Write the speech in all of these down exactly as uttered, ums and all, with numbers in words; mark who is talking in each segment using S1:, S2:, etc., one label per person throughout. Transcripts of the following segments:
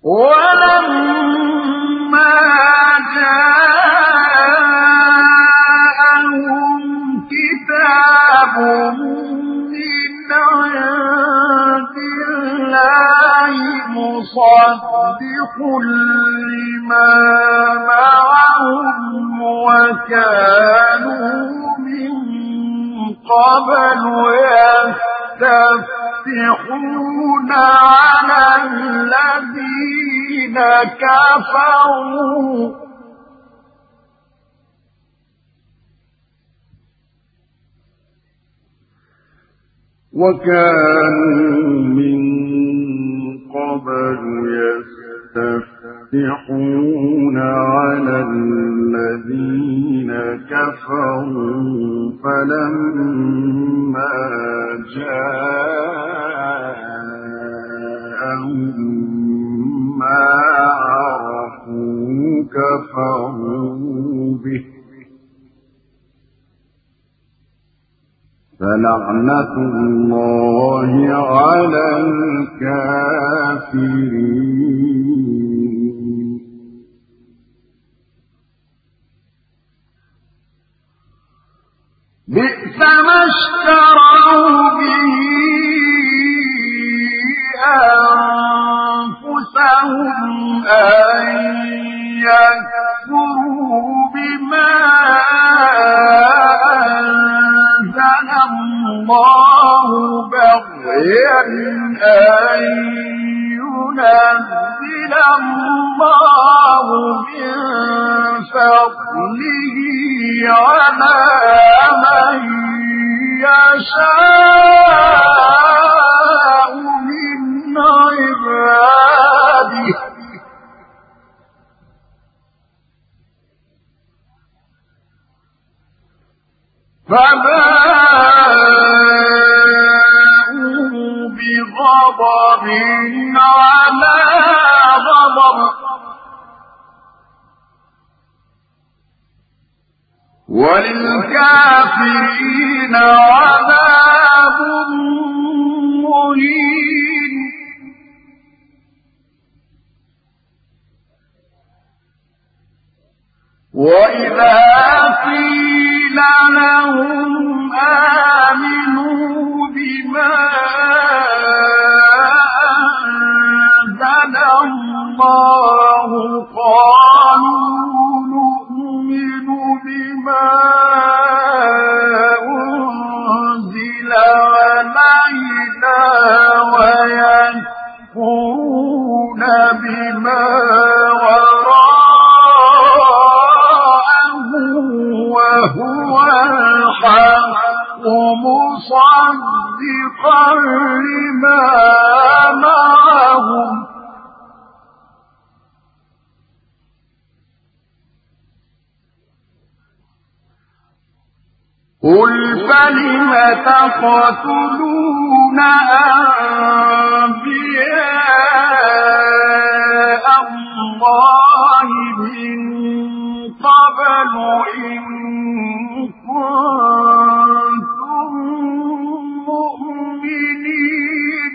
S1: ولما جاءهم كتاب من عند الله مصدق لما معهم وكانوا من قبل يستفتحون على الذين كفروا وكانوا من قبل يستفتحون على الذين كفروا فلما جاءهم ما عرفوا كفروا به فلعنة الله على الكافرين. بئس ما اشتروا به أنفسهم أن يكفروا بما أنزل الله بغيا أن ينزل الله من فضله على من يشاء من عباده فباءوا بغضب على غضب وللكافرين عذاب مهين. وإذا قيل لهم آمنوا بما أنزل الله قالوا نؤمن بما أنزل علينا ويكفرون بما وهو الحق مصدقا لما معهم قل فلم تقتلون أنبياء الله من قبل إن كنتم مؤمنين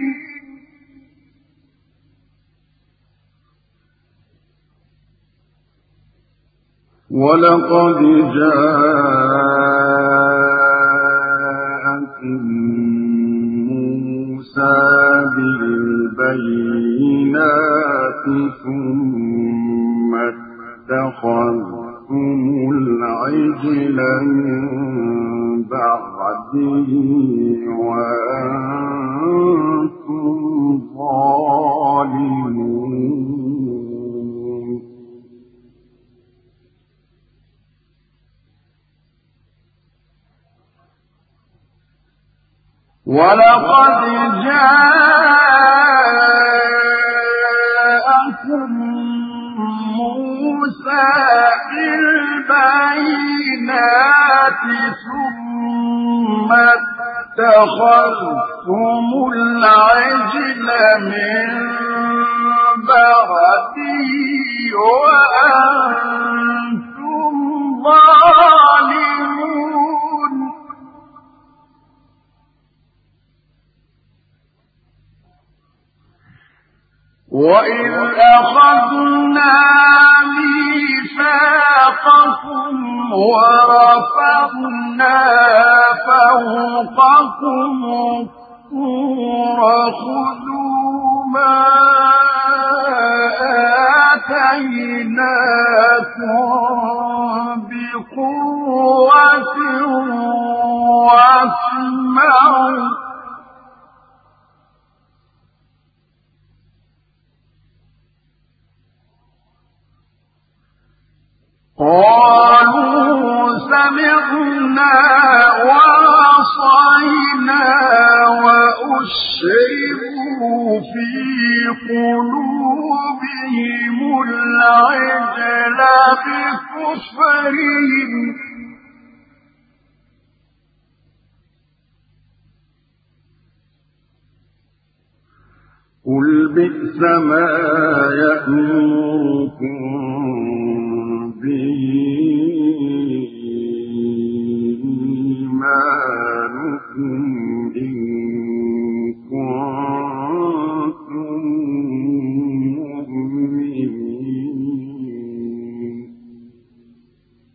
S1: ولقد جاءكم موسى بالبينات ثم اتخذتم العجل من بعده وأنتم ظالمون ولقد جاءكم موسى بالبينات ثم اتخذتم العجل من بعده وأنتم ظالمون وإذ أخذنا ميثاقكم ورفعنا فوقكم الطور خذوا ما آتيناكم بقوة واسمعوا قالوا سمعنا وعصينا وأشربوا في قلوبهم العجل بكفرهم قل بئس ما يأمركم